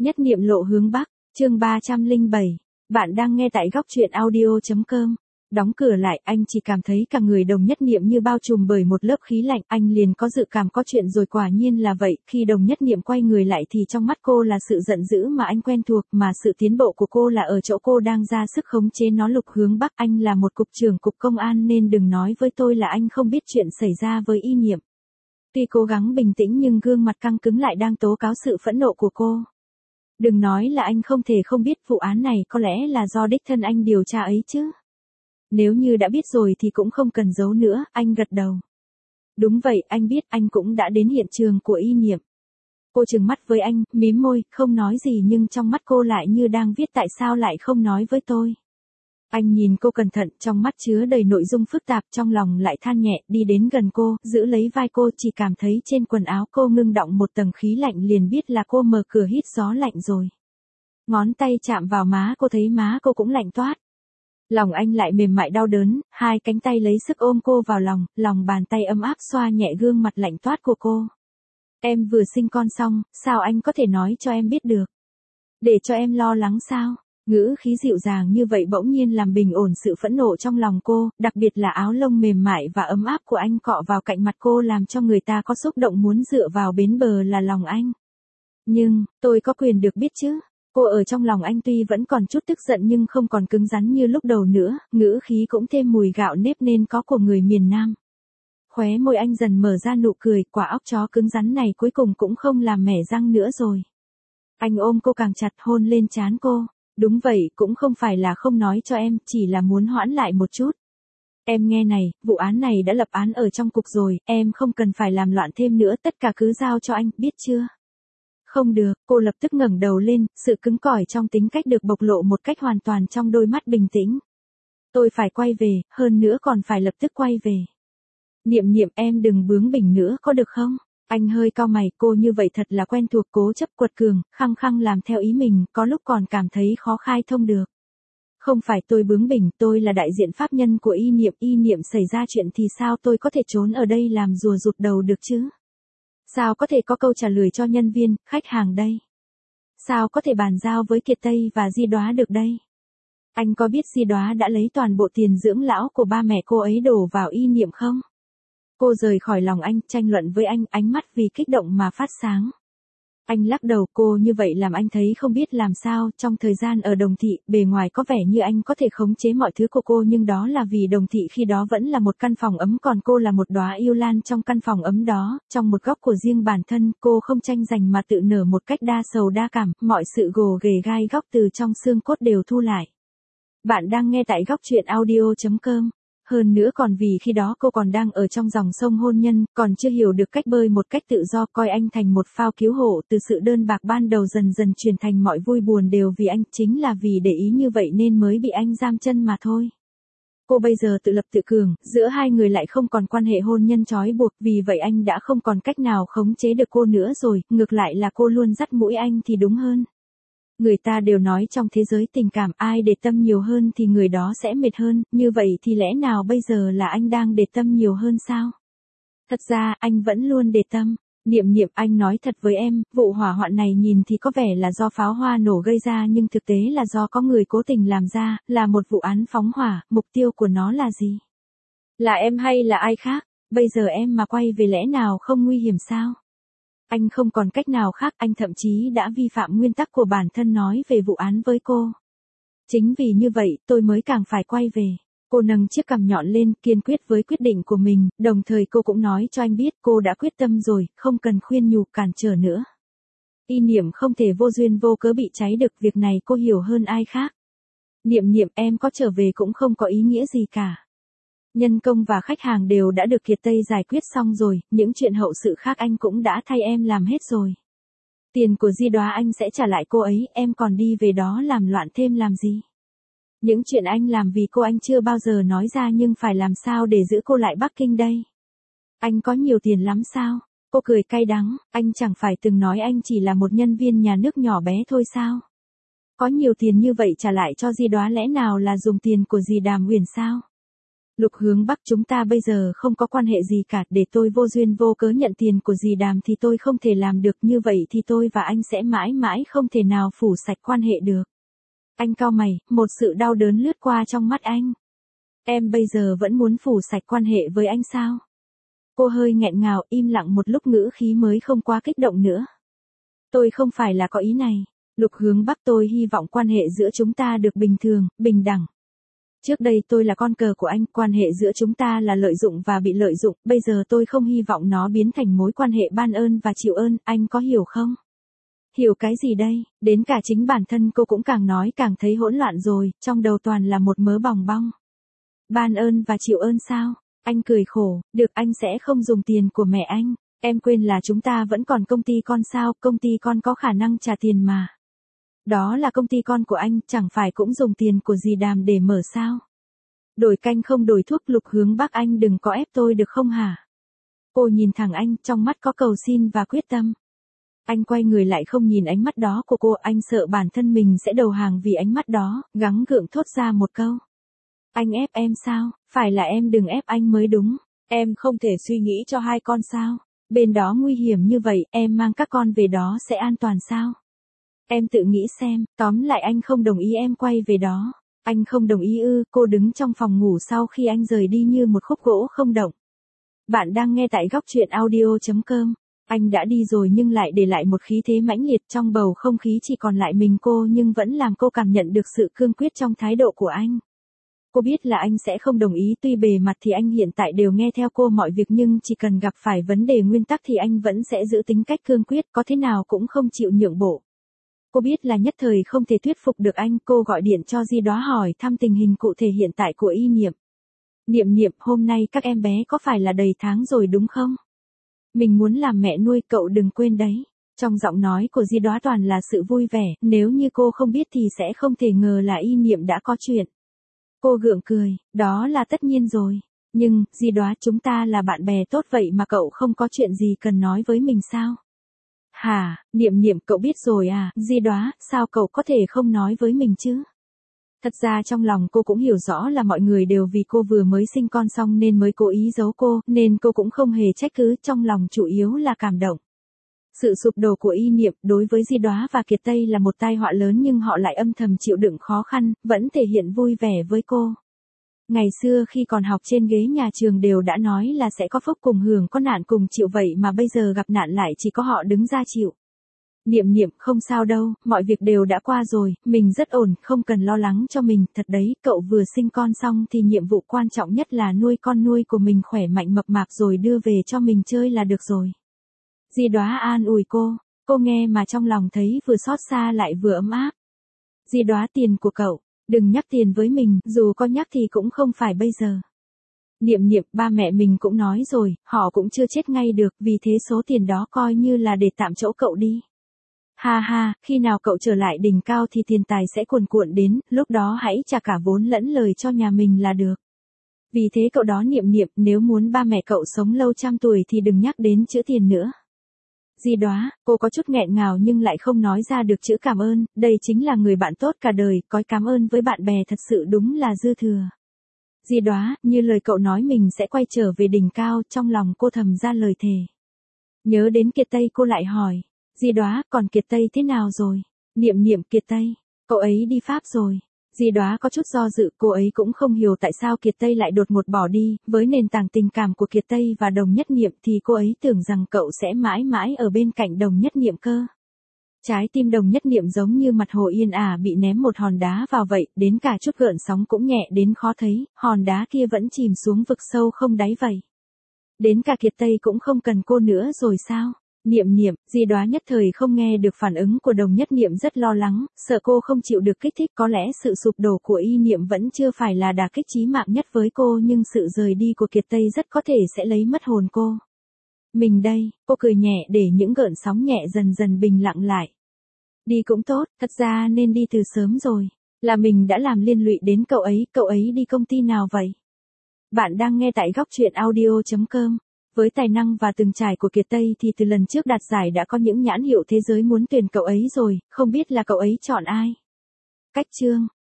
Nhất niệm lộ hướng Bắc, chương 307. Bạn đang nghe tại góc truyện audio.com. Đóng cửa lại, anh chỉ cảm thấy cả người Đồng Nhất Niệm như bao trùm bởi một lớp khí lạnh, anh liền có dự cảm có chuyện rồi, quả nhiên là vậy. Khi Đồng Nhất Niệm quay người lại thì trong mắt cô là sự giận dữ mà anh quen thuộc, mà sự tiến bộ của cô là ở chỗ cô đang ra sức khống chế nó. Lục hướng Bắc, anh là một cục trưởng cục công an nên đừng nói với tôi là anh không biết chuyện xảy ra với Y Niệm. Tuy cố gắng bình tĩnh nhưng gương mặt căng cứng lại đang tố cáo sự phẫn nộ của cô. Đừng nói là anh không thể không biết vụ án này có lẽ là do đích thân anh điều tra ấy chứ. Nếu như đã biết rồi thì cũng không cần giấu nữa, anh gật đầu. Đúng vậy, anh biết, anh cũng đã đến hiện trường của Y Niệm. Cô trừng mắt với anh, mím môi, không nói gì nhưng trong mắt cô lại như đang viết tại sao lại không nói với tôi. Anh nhìn cô cẩn thận, trong mắt chứa đầy nội dung phức tạp, trong lòng lại than nhẹ, đi đến gần cô, giữ lấy vai cô, chỉ cảm thấy trên quần áo cô ngưng đọng một tầng khí lạnh, liền biết là cô mở cửa hít gió lạnh rồi. Ngón tay chạm vào má cô, thấy má cô cũng lạnh toát. Lòng anh lại mềm mại đau đớn, hai cánh tay lấy sức ôm cô vào lòng, lòng bàn tay ấm áp xoa nhẹ gương mặt lạnh toát của cô. Em vừa sinh con xong, sao anh có thể nói cho em biết được? Để cho em lo lắng sao? Ngữ khí dịu dàng như vậy bỗng nhiên làm bình ổn sự phẫn nộ trong lòng cô, đặc biệt là áo lông mềm mại và ấm áp của anh cọ vào cạnh mặt cô làm cho người ta có xúc động muốn dựa vào bến bờ là lòng anh. Nhưng, tôi có quyền được biết chứ? Cô ở trong lòng anh tuy vẫn còn chút tức giận nhưng không còn cứng rắn như lúc đầu nữa, ngữ khí cũng thêm mùi gạo nếp nên có của người miền Nam. Khóe môi anh dần mở ra nụ cười, quả óc chó cứng rắn này cuối cùng cũng không làm mẻ răng nữa rồi. Anh ôm cô càng chặt, hôn lên trán cô. Đúng vậy, cũng không phải là không nói cho em, chỉ là muốn hoãn lại một chút. Em nghe này, vụ án này đã lập án ở trong cục rồi, em không cần phải làm loạn thêm nữa, tất cả cứ giao cho anh, biết chưa? Không được, cô lập tức ngẩng đầu lên, sự cứng cỏi trong tính cách được bộc lộ một cách hoàn toàn trong đôi mắt bình tĩnh. Tôi phải quay về, hơn nữa còn phải lập tức quay về. Niệm Niệm, em đừng bướng bỉnh nữa có được không? Anh hơi cau mày, cô như vậy thật là quen thuộc, cố chấp quật cường, khăng khăng làm theo ý mình, có lúc còn cảm thấy khó khai thông được. Không phải tôi bướng bỉnh, tôi là đại diện pháp nhân của Y Niệm xảy ra chuyện thì sao tôi có thể trốn ở đây làm rùa rụt đầu được chứ? Sao có thể có câu trả lời cho nhân viên, khách hàng đây? Sao có thể bàn giao với Kiệt Tây và Di Đoá được đây? Anh có biết Di Đoá đã lấy toàn bộ tiền dưỡng lão của ba mẹ cô ấy đổ vào Y Niệm không? Cô rời khỏi lòng anh, tranh luận với anh, ánh mắt vì kích động mà phát sáng. Anh lắc đầu, cô như vậy làm anh thấy không biết làm sao. Trong thời gian ở Đồng Thị, bề ngoài có vẻ như anh có thể khống chế mọi thứ của cô, nhưng đó là vì Đồng Thị khi đó vẫn là một căn phòng ấm, còn cô là một đóa yêu lan trong căn phòng ấm đó, trong một góc của riêng bản thân. Cô không tranh giành mà tự nở một cách đa sầu đa cảm, mọi sự gồ ghề gai góc từ trong xương cốt đều thu lại. Bạn đang nghe tại góc truyện audio.com. Hơn nữa còn vì khi đó cô còn đang ở trong dòng sông hôn nhân, còn chưa hiểu được cách bơi một cách tự do, coi anh thành một phao cứu hộ, từ sự đơn bạc ban đầu dần dần chuyển thành mọi vui buồn đều vì anh, chính là vì để ý như vậy nên mới bị anh giam chân mà thôi. Cô bây giờ tự lập tự cường, giữa hai người lại không còn quan hệ hôn nhân trói buộc, vì vậy anh đã không còn cách nào khống chế được cô nữa rồi, ngược lại là cô luôn dắt mũi anh thì đúng hơn. Người ta đều nói trong thế giới tình cảm ai để tâm nhiều hơn thì người đó sẽ mệt hơn, như vậy thì lẽ nào bây giờ là anh đang để tâm nhiều hơn sao? Thật ra anh vẫn luôn để tâm. Niệm Niệm, anh nói thật với em, vụ hỏa hoạn này nhìn thì có vẻ là do pháo hoa nổ gây ra nhưng thực tế là do có người cố tình làm ra, là một vụ án phóng hỏa, mục tiêu của nó là gì? Là em hay là ai khác? Bây giờ em mà quay về lẽ nào không nguy hiểm sao? Anh không còn cách nào khác, anh thậm chí đã vi phạm nguyên tắc của bản thân nói về vụ án với cô. Chính vì như vậy, tôi mới càng phải quay về. Cô nâng chiếc cằm nhọn lên, kiên quyết với quyết định của mình, đồng thời cô cũng nói cho anh biết cô đã quyết tâm rồi, không cần khuyên nhủ cản trở nữa. Y Niệm không thể vô duyên vô cớ bị cháy được, việc này cô hiểu hơn ai khác. Niệm Niệm, em có trở về cũng không có ý nghĩa gì cả. Nhân công và khách hàng đều đã được Kiệt Tây giải quyết xong rồi, những chuyện hậu sự khác anh cũng đã thay em làm hết rồi. Tiền của Di Đoá anh sẽ trả lại cô ấy, em còn đi về đó làm loạn thêm làm gì? Những chuyện anh làm vì cô anh chưa bao giờ nói ra, nhưng phải làm sao để giữ cô lại Bắc Kinh đây? Anh có nhiều tiền lắm sao? Cô cười cay đắng, anh chẳng phải từng nói anh chỉ là một nhân viên nhà nước nhỏ bé thôi sao? Có nhiều tiền như vậy trả lại cho Di Đoá lẽ nào là dùng tiền của dì Đàm Uyển sao? Lục Hướng Bắc, chúng ta bây giờ không có quan hệ gì cả, để tôi vô duyên vô cớ nhận tiền của dì Đàm thì tôi không thể làm được, như vậy thì tôi và anh sẽ mãi mãi không thể nào phủ sạch quan hệ được. Anh cau mày, một sự đau đớn lướt qua trong mắt anh. Em bây giờ vẫn muốn phủ sạch quan hệ với anh sao? Cô hơi nghẹn ngào, im lặng một lúc ngữ khí mới không quá kích động nữa. Tôi không phải là có ý này. Lục Hướng Bắc, tôi hy vọng quan hệ giữa chúng ta được bình thường, bình đẳng. Trước đây tôi là con cờ của anh, quan hệ giữa chúng ta là lợi dụng và bị lợi dụng, bây giờ tôi không hy vọng nó biến thành mối quan hệ ban ơn và chịu ơn, anh có hiểu không? Hiểu cái gì đây? Đến cả chính bản thân cô cũng càng nói càng thấy hỗn loạn rồi, trong đầu toàn là một mớ bòng bong. Ban ơn và chịu ơn sao? Anh cười khổ, được, anh sẽ không dùng tiền của mẹ anh. Em quên là chúng ta vẫn còn công ty con sao, công ty con có khả năng trả tiền mà. Đó là công ty con của anh, chẳng phải cũng dùng tiền của dì Đàm để mở sao? Đổi canh không đổi thuốc. Lục Hướng Bắc, anh đừng có ép tôi được không hả? Cô nhìn thẳng anh, trong mắt có cầu xin và quyết tâm. Anh quay người lại không nhìn ánh mắt đó của cô, anh sợ bản thân mình sẽ đầu hàng vì ánh mắt đó, gắng gượng thốt ra một câu. Anh ép em sao? Phải là em đừng ép anh mới đúng. Em không thể suy nghĩ cho hai con sao? Bên đó nguy hiểm như vậy, em mang các con về đó sẽ an toàn sao? Em tự nghĩ xem, tóm lại anh không đồng ý em quay về đó. Anh không đồng ý ư? Cô đứng trong phòng ngủ sau khi anh rời đi như một khúc gỗ không động. Bạn đang nghe tại góc truyện audio.com. Anh đã đi rồi nhưng lại để lại một khí thế mãnh liệt, trong bầu không khí chỉ còn lại mình cô, nhưng vẫn làm cô cảm nhận được sự cương quyết trong thái độ của anh. Cô biết là anh sẽ không đồng ý, tuy bề mặt thì anh hiện tại đều nghe theo cô mọi việc, nhưng chỉ cần gặp phải vấn đề nguyên tắc thì anh vẫn sẽ giữ tính cách cương quyết, có thế nào cũng không chịu nhượng bộ. Cô biết là nhất thời không thể thuyết phục được anh, cô gọi điện cho Di Đóa hỏi thăm tình hình cụ thể hiện tại của Y Niệm. Niệm Niệm, hôm nay các em bé có phải là đầy tháng rồi đúng không? Mình muốn làm mẹ nuôi, cậu đừng quên đấy. Trong giọng nói của Di Đóa toàn là sự vui vẻ, nếu như cô không biết thì sẽ không thể ngờ là Y Niệm đã có chuyện. Cô gượng cười, đó là tất nhiên rồi. Nhưng, Di Đóa, chúng ta là bạn bè tốt vậy mà cậu không có chuyện gì cần nói với mình sao? Hả, Niệm Niệm, cậu biết rồi à? Di Đóa, sao cậu có thể không nói với mình chứ? Thật ra trong lòng cô cũng hiểu rõ là mọi người đều vì cô vừa mới sinh con xong nên mới cố ý giấu cô, nên cô cũng không hề trách cứ, trong lòng chủ yếu là cảm động. Sự sụp đổ của Y Niệm đối với Di Đóa và Kiệt Tây là một tai họa lớn, nhưng họ lại âm thầm chịu đựng khó khăn, vẫn thể hiện vui vẻ với cô. Ngày xưa khi còn học trên ghế nhà trường đều đã nói là sẽ có phúc cùng hưởng, có nạn cùng chịu, vậy mà bây giờ gặp nạn lại chỉ có họ đứng ra chịu. Niệm Niệm, không sao đâu, mọi việc đều đã qua rồi, mình rất ổn, không cần lo lắng cho mình, thật đấy, cậu vừa sinh con xong thì nhiệm vụ quan trọng nhất là nuôi con nuôi của mình khỏe mạnh mập mạp rồi đưa về cho mình chơi là được rồi. Di Đóa an ủi cô nghe mà trong lòng thấy vừa xót xa lại vừa ấm áp. Di Đóa, tiền của cậu, đừng nhắc tiền với mình, dù có nhắc thì cũng không phải bây giờ. Niệm Niệm, ba mẹ mình cũng nói rồi, họ cũng chưa chết ngay được, vì thế số tiền đó coi như là để tạm chỗ cậu đi. Ha ha, khi nào cậu trở lại đỉnh cao thì tiền tài sẽ cuồn cuộn đến, lúc đó hãy trả cả vốn lẫn lời cho nhà mình là được. Vì thế cậu đó Niệm Niệm, nếu muốn ba mẹ cậu sống lâu trăm tuổi thì đừng nhắc đến chữ tiền nữa. Di Đóa, cô có chút nghẹn ngào nhưng lại không nói ra được chữ cảm ơn, đây chính là người bạn tốt cả đời, có cảm ơn với bạn bè thật sự đúng là dư thừa. Di Đóa, như lời cậu nói mình sẽ quay trở về đỉnh cao, trong lòng cô thầm ra lời thề. Nhớ đến Kiệt Tây cô lại hỏi, Di Đóa, còn Kiệt Tây thế nào rồi? Niệm Niệm, Kiệt Tây, cậu ấy đi Pháp rồi. Di Đóa có chút do dự, cô ấy cũng không hiểu tại sao Kiệt Tây lại đột ngột bỏ đi, với nền tảng tình cảm của Kiệt Tây và Đồng Nhất Niệm thì cô ấy tưởng rằng cậu sẽ mãi mãi ở bên cạnh Đồng Nhất Niệm cơ. Trái tim Đồng Nhất Niệm giống như mặt hồ yên ả bị ném một hòn đá vào vậy, đến cả chút gợn sóng cũng nhẹ đến khó thấy, hòn đá kia vẫn chìm xuống vực sâu không đáy vậy. Đến cả Kiệt Tây cũng không cần cô nữa rồi sao? Niệm Niệm, Di Đóa nhất thời không nghe được phản ứng của Đồng Nhất Niệm, rất lo lắng, sợ cô không chịu được kích thích, có lẽ sự sụp đổ của Y Niệm vẫn chưa phải là đả kích chí mạng nhất với cô, nhưng sự rời đi của Kiệt Tây rất có thể sẽ lấy mất hồn cô. Mình đây, cô cười nhẹ để những gợn sóng nhẹ dần dần bình lặng lại. Đi cũng tốt, thật ra nên đi từ sớm rồi, là mình đã làm liên lụy đến cậu ấy đi công ty nào vậy? Bạn đang nghe tại góc truyện audio.com. Với tài năng và từng trải của Kiệt Tây thì từ lần trước đạt giải đã có những nhãn hiệu thế giới muốn tuyển cậu ấy rồi, không biết là cậu ấy chọn ai. Cách chương